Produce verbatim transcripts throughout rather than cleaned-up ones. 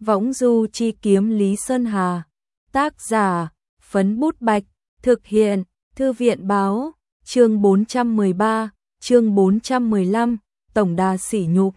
Võng du chi kiếm Lý Sơn Hà. Tác giả, Phấn Bút Bạch. Thực hiện, Thư viện Báo. Chương bốn trăm mười ba, chương bốn trăm mười lăm, Tổng đà sỉ nhục.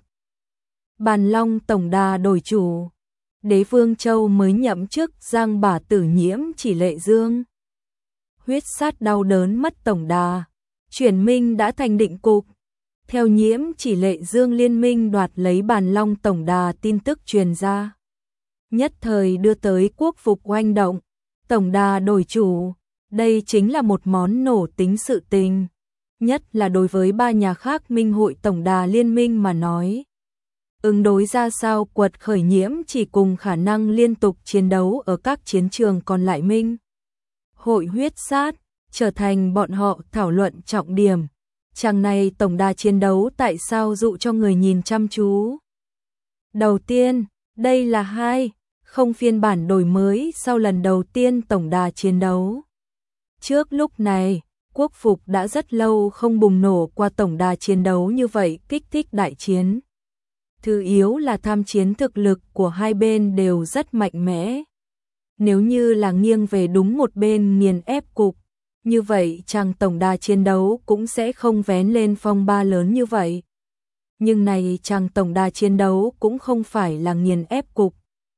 Bàn Long tổng đà đổi chủ. Đế Vương Châu mới nhậm chức, giang bả tử nhiễm chỉ Lệ Dương. Huyết sát đau đớn mất tổng đà. Chuyển minh đã thành định cục. Theo nhiễm chỉ Lệ Dương liên minh đoạt lấy Bàn Long tổng đà tin tức truyền ra. Nhất thời đưa tới quốc phục oanh động. Tổng đà đổi chủ. Đây chính là một món nổ tính sự tình. Nhất là đối với ba nhà khác minh hội tổng đà liên minh mà nói. Ứng đối ra sao quật khởi nhiễm chỉ cùng khả năng liên tục chiến đấu ở các chiến trường còn lại minh. Hội huyết sát, trở thành bọn họ thảo luận trọng điểm. Chàng này tổng đà chiến đấu tại sao dụ cho người nhìn chăm chú. Đầu tiên, đây là hai, không phiên bản đổi mới sau lần đầu tiên tổng đà chiến đấu. Trước lúc này, quốc phục đã rất lâu không bùng nổ qua tổng đà chiến đấu như vậy kích thích đại chiến. Thứ yếu là tham chiến thực lực của hai bên đều rất mạnh mẽ. Nếu như là nghiêng về đúng một bên nghiền ép cục, như vậy chàng tổng đà chiến đấu cũng sẽ không vén lên phong ba lớn như vậy. Nhưng này chàng tổng đà chiến đấu cũng không phải là nghiền ép cục.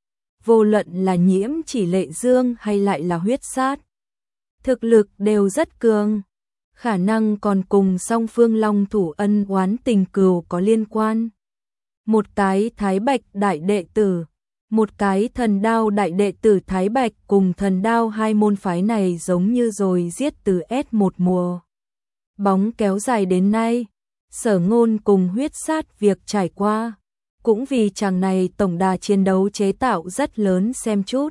Vô luận là nhiễm chỉ Lệ Dương hay lại là huyết sát. Thực lực đều rất cường. Khả năng còn cùng song phương long thủ ân oán tình cừu có liên quan. Một cái Thái Bạch đại đệ tử, một cái Thần Đao đại đệ tử Thái Bạch cùng Thần Đao hai môn phái này giống như rồi giết từ S một mùa. Bóng kéo dài đến nay, Sở Ngôn cùng huyết sát việc trải qua, cũng vì chàng này tổng đà chiến đấu chế tạo rất lớn xem chút.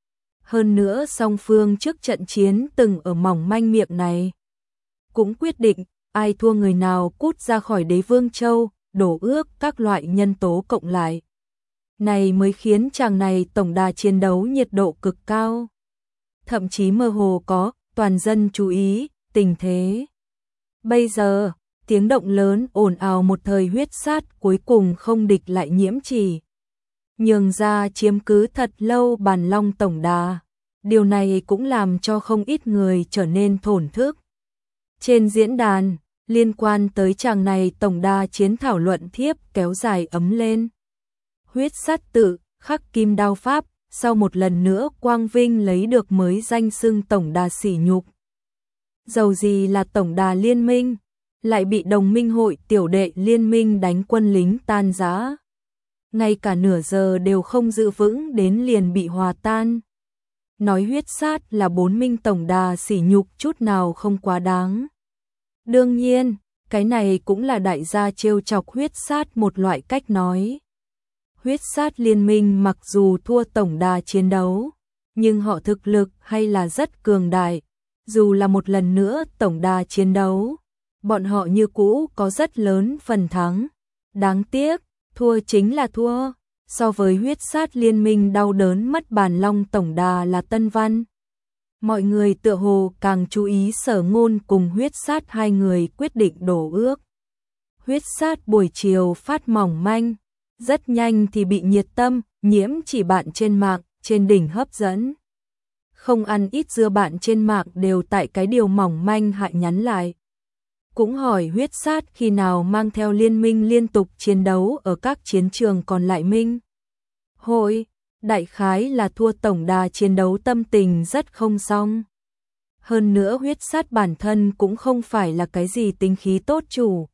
Hơn nữa song phương trước trận chiến từng ở mỏng manh miệng này. Cũng quyết định ai thua người nào cút ra khỏi Đế Vương Châu, đổ ước các loại nhân tố cộng lại. Này mới khiến chàng này tổng đà chiến đấu nhiệt độ cực cao. Thậm chí mơ hồ có toàn dân chú ý tình thế. Bây giờ, tiếng động lớn ồn ào một thời huyết sát cuối cùng không địch lại nhiễm chỉ. Nhường ra chiếm cứ thật lâu Bàn Long tổng đà. Điều này cũng làm cho không ít người trở nên thổn thức. Trên diễn đàn, liên quan tới chàng này tổng đà chiến thảo luận thiếp kéo dài ấm lên. Huyết sát tự, khắc kim đao pháp, sau một lần nữa quang vinh lấy được mới danh xưng tổng đà sỉ nhục. Dầu gì là tổng đà liên minh, lại bị đồng minh hội tiểu đệ liên minh đánh quân lính tan rã. Ngay cả nửa giờ đều không giữ vững đến liền bị hòa tan. Nói huyết sát là bốn minh tổng đà sỉ nhục chút nào không quá đáng. Đương nhiên, cái này cũng là đại gia trêu chọc huyết sát một loại cách nói. Huyết sát liên minh mặc dù thua tổng đà chiến đấu, nhưng họ thực lực hay là rất cường đại. Dù là một lần nữa tổng đà chiến đấu, bọn họ như cũ có rất lớn phần thắng. Đáng tiếc, thua chính là thua. So với huyết sát liên minh đau đớn mất Bàn Long tổng đà là Tân Văn. Mọi người tựa hồ càng chú ý Sở Ngôn cùng huyết sát hai người quyết định đổ ước. Huyết sát buổi chiều phát mỏng manh, rất nhanh thì bị nhiệt tâm, nhiễm chỉ bạn trên mạng, trên đỉnh hấp dẫn. Không ăn ít dưa bạn trên mạng đều tại cái điều mỏng manh hại nhắn lại. Cũng hỏi huyết sát khi nào mang theo liên minh liên tục chiến đấu ở các chiến trường còn lại minh. Hội, đại khái là thua tổng đà chiến đấu tâm tình rất không xong. Hơn nữa huyết sát bản thân cũng không phải là cái gì tính khí tốt chủ.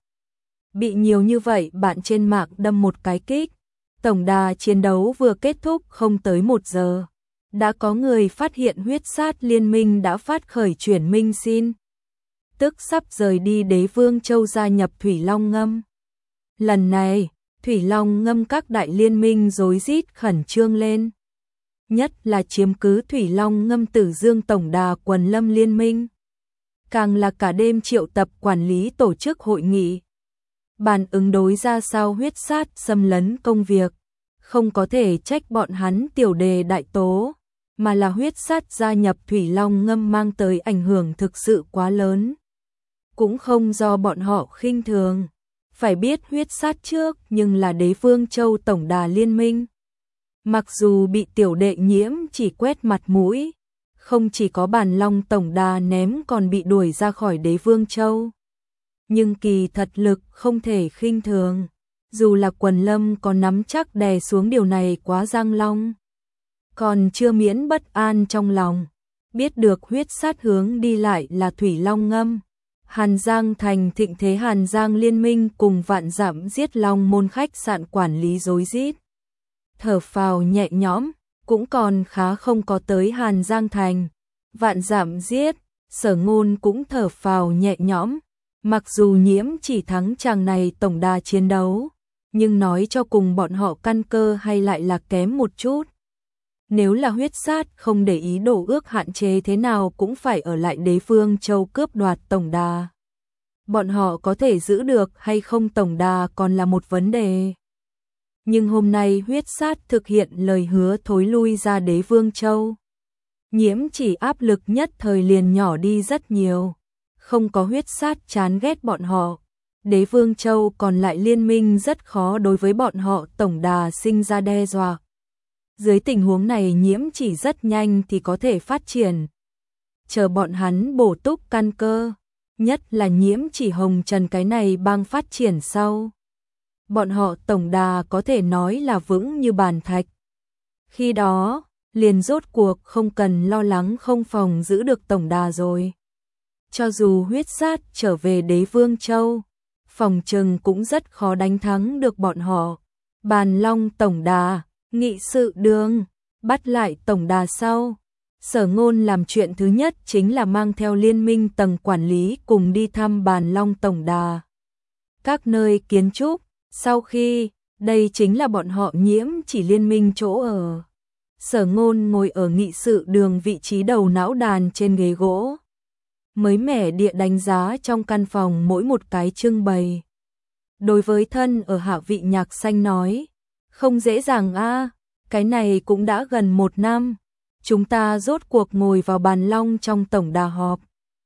Bị nhiều như vậy bạn trên mạng đâm một cái kích. Tổng đà chiến đấu vừa kết thúc không tới một giờ. Đã có người phát hiện huyết sát liên minh đã phát khởi chuyển minh xin. Tức sắp rời đi Đế Vương Châu gia nhập Thủy Long Ngâm. Lần này, Thủy Long Ngâm các đại liên minh rối rít khẩn trương lên. Nhất là chiếm cứ Thủy Long Ngâm Tử Dương tổng đà quần lâm liên minh. Càng là cả đêm triệu tập quản lý tổ chức hội nghị. Bàn ứng đối ra sao huyết sát xâm lấn công việc. Không có thể trách bọn hắn tiểu đề đại tố, mà là huyết sát gia nhập Thủy Long Ngâm mang tới ảnh hưởng thực sự quá lớn. Cũng không do bọn họ khinh thường. Phải biết huyết sát trước nhưng là Đế Vương Châu tổng đà liên minh. Mặc dù bị tiểu đệ Nhiễm chỉ quét mặt mũi, không chỉ có Bàn Long tổng đà ném còn bị đuổi ra khỏi Đế Vương Châu. Nhưng kỳ thật lực không thể khinh thường, dù là Quần Lâm có nắm chắc đè xuống điều này quá Giang Long. Còn chưa miễn bất an trong lòng, biết được huyết sát hướng đi lại là Thủy Long Ngâm. Hàn Giang thành thịnh thế, Hàn Giang liên minh cùng Vạn Dặm giết Long môn khách sạn quản lý rối rít. Thở phào nhẹ nhõm, cũng còn khá không có tới Hàn Giang thành. Vạn Dặm giết, Sở Ngôn cũng thở phào nhẹ nhõm. Mặc dù Nhiễm chỉ thắng chàng này tổng đà chiến đấu, nhưng nói cho cùng bọn họ căn cơ hay lại là kém một chút. Nếu là huyết sát không để ý đổ ước hạn chế thế nào cũng phải ở lại Đế Vương Châu cướp đoạt tổng đà. Bọn họ có thể giữ được hay không tổng đà còn là một vấn đề. Nhưng hôm nay huyết sát thực hiện lời hứa thối lui ra Đế Vương Châu. Nhiễm chỉ áp lực nhất thời liền nhỏ đi rất nhiều. Không có huyết sát chán ghét bọn họ. Đế Vương Châu còn lại liên minh rất khó đối với bọn họ tổng đà sinh ra đe dọa. Dưới tình huống này Nhiễm chỉ rất nhanh thì có thể phát triển. Chờ bọn hắn bổ túc căn cơ. Nhất là Nhiễm chỉ Hồng Trần cái này bang phát triển sau. Bọn họ tổng đà có thể nói là vững như bàn thạch. Khi đó, liền rốt cuộc không cần lo lắng không phòng giữ được tổng đà rồi. Cho dù huyết sát trở về Đế Vương Châu, phòng trừng cũng rất khó đánh thắng được bọn họ. Bàn Long tổng đà, nghị sự đường, bắt lại tổng đà sau. Sở Ngôn làm chuyện thứ nhất chính là mang theo liên minh tầng quản lý cùng đi thăm Bàn Long tổng đà. Các nơi kiến trúc, sau khi, đây chính là bọn họ Nhiễm chỉ liên minh chỗ ở. Sở Ngôn ngồi ở nghị sự đường vị trí đầu não đàn trên ghế gỗ. Mới mẻ địa đánh giá trong căn phòng mỗi một cái trưng bày. Đối với thân ở hạ vị Nhạc Xanh nói, không dễ dàng a, cái này cũng đã gần một năm. Chúng ta rốt cuộc ngồi vào Bàn Long trong tổng đà họp.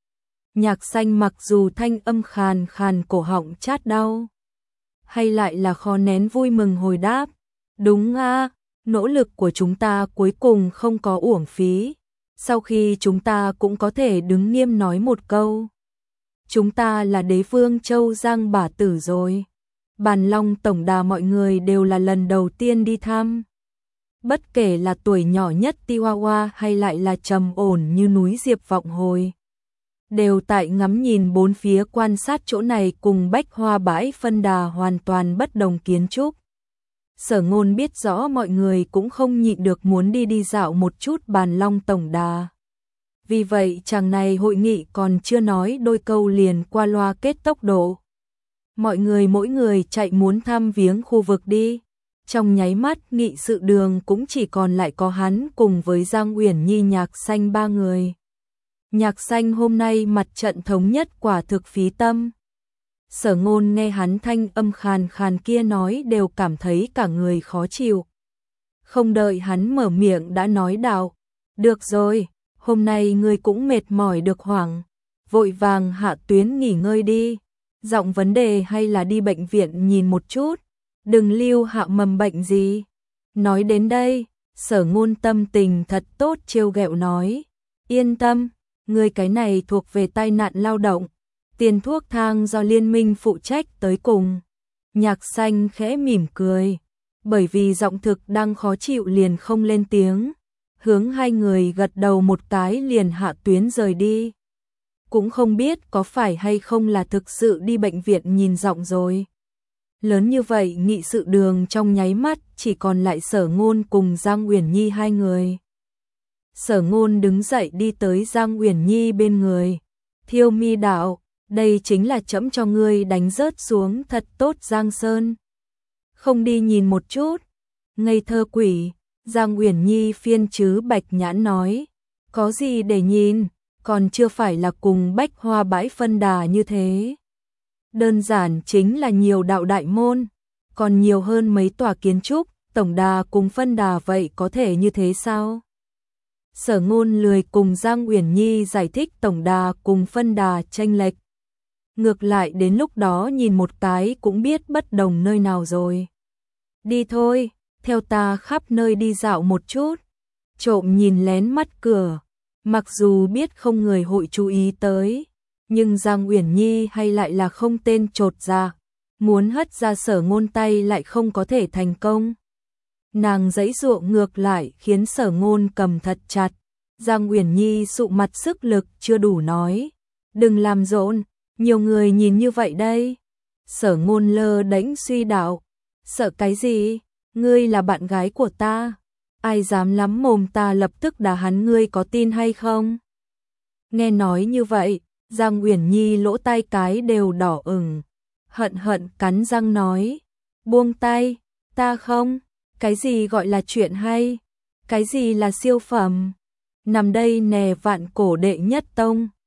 Nhạc Xanh mặc dù thanh âm khàn khàn cổ họng chát đau, hay lại là khó nén vui mừng hồi đáp. Đúng a, nỗ lực của chúng ta cuối cùng không có uổng phí. Sau khi chúng ta cũng có thể đứng nghiêm nói một câu. Chúng ta là Đế Vương Châu Giang bả tử rồi. Bàn Long tổng đà mọi người đều là lần đầu tiên đi thăm. Bất kể là tuổi nhỏ nhất Tiwawa hay lại là trầm ổn như núi Diệp Vọng Hồi. Đều tại ngắm nhìn bốn phía quan sát chỗ này cùng bách hoa bãi phân đà hoàn toàn bất đồng kiến trúc. Sở Ngôn biết rõ mọi người cũng không nhịn được muốn đi đi dạo một chút Bàn Long tổng đà. Vì vậy chàng này hội nghị còn chưa nói đôi câu liền qua loa kết tốc độ. Mọi người mỗi người chạy muốn thăm viếng khu vực đi. Trong nháy mắt nghị sự đường cũng chỉ còn lại có hắn cùng với Giang Uyển Nhi Nhạc Xanh ba người. Nhạc Xanh hôm nay mặt trận thống nhất quả thực phí tâm. Sở Ngôn nghe hắn thanh âm khàn khàn kia nói đều cảm thấy cả người khó chịu. Không đợi hắn mở miệng đã nói đạo, được rồi, hôm nay ngươi cũng mệt mỏi được hoảng, vội vàng hạ tuyến nghỉ ngơi đi. Giọng vấn đề hay là đi bệnh viện nhìn một chút, đừng lưu hạ mầm bệnh gì. Nói đến đây, Sở Ngôn tâm tình thật tốt trêu ghẹo nói, yên tâm, ngươi cái này thuộc về tai nạn lao động. Tiền thuốc thang do liên minh phụ trách tới cùng. Nhạc Xanh khẽ mỉm cười, bởi vì giọng thực đang khó chịu liền không lên tiếng. Hướng hai người gật đầu một cái liền hạ tuyến rời đi. Cũng không biết có phải hay không là thực sự đi bệnh viện nhìn giọng rồi. Lớn như vậy nghị sự đường trong nháy mắt chỉ còn lại Sở Ngôn cùng Giang Uyển Nhi hai người. Sở Ngôn đứng dậy đi tới Giang Uyển Nhi bên người. Thiêu Mi đạo, đây chính là trẫm cho ngươi đánh rớt xuống thật tốt Giang Sơn. Không đi nhìn một chút. Ngây thơ quỷ, Giang Uyển Nhi phiên chứ bạch nhãn nói. Có gì để nhìn, còn chưa phải là cùng bách hoa bãi phân đà như thế. Đơn giản chính là nhiều đạo đại môn, còn nhiều hơn mấy tòa kiến trúc, tổng đà cùng phân đà vậy có thể như thế sao? Sở Ngôn lười cùng Giang Uyển Nhi giải thích tổng đà cùng phân đà chênh lệch. Ngược lại đến lúc đó nhìn một cái cũng biết bất đồng nơi nào rồi. Đi thôi, theo ta khắp nơi đi dạo một chút, trộm nhìn lén mắt cửa, mặc dù biết không người hội chú ý tới, nhưng Giang Uyển Nhi hay lại là không tên chột dạ, muốn hất ra Sở Ngôn tay lại không có thể thành công. Nàng giãy giụa ngược lại khiến Sở Ngôn cầm thật chặt. Giang Uyển Nhi sụ mặt sức lực chưa đủ nói, đừng làm rộn, nhiều người nhìn như vậy đây. Sở Ngôn lơ đễnh suy đạo, sợ cái gì, ngươi là bạn gái của ta, ai dám lắm mồm ta lập tức đá hắn, ngươi có tin hay không? Nghe nói như vậy, Giang Uyển Nhi lỗ tai cái đều đỏ ửng, hận hận cắn răng nói, buông tay, ta không, cái gì gọi là chuyện hay, cái gì là siêu phẩm, nằm đây nè vạn cổ đệ nhất tông,